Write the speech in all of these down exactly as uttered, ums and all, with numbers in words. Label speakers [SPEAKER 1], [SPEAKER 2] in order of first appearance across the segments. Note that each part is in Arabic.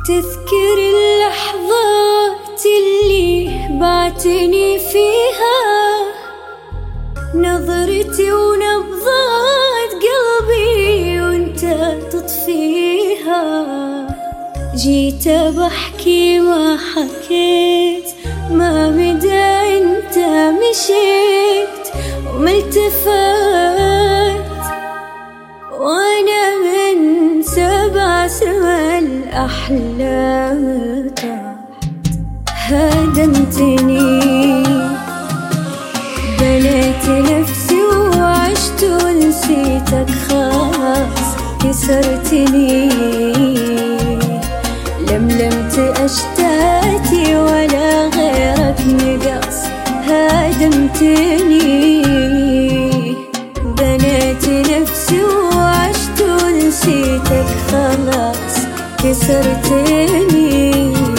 [SPEAKER 1] تذكر اللحظات اللي بعتني فيها، نظرتي ونبضات قلبي وانت تطفيها. جيت بحكي ما حكيت، ما مدى انت مشيت وما التفت، وانا من سبع سما الأحلام طاحت. هدمتني، بنيت نفسي وعشت ونسيتك خلاص. كسرتني، لملمت أشتاتي ولا غيرك نقص. هدمتني، بنيت نفسي وعشت ونسيتك خلاص. كسرتني،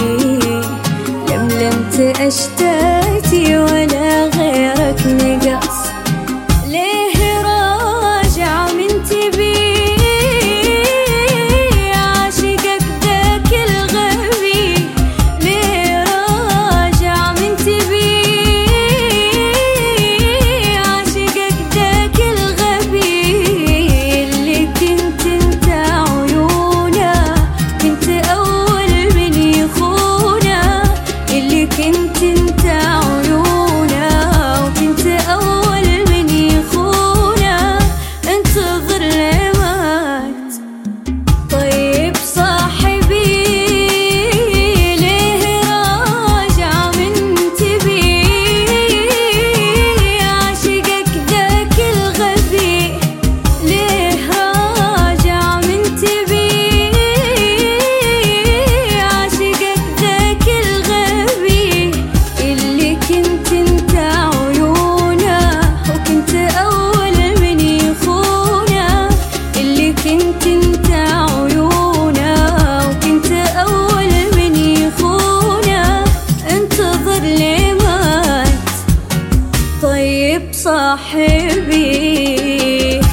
[SPEAKER 1] لملمت أشتاتي ولا غيرك نقص. ليه راجع من تبي عاشقك ذاك الغبي؟ ليه راجع من تبي عاشقك ذاك الغبي؟ اللي كنت انت عيونه، كنت أول من يخونه. اللي كنت انت عيونه وكنت أول من يخونه. انتظر لمات. طيب صاحبي، ليه راجع من تبي عاشقك ذاك الغبي؟ ليه راجع من تبي عاشقك ذاك الغبي؟ اللي كنت انت عيونه وكنت أول من يخونه. اللي كنت انت عيونه وكنت أول من يخونه. انتظر لمات. طيب صاحبي.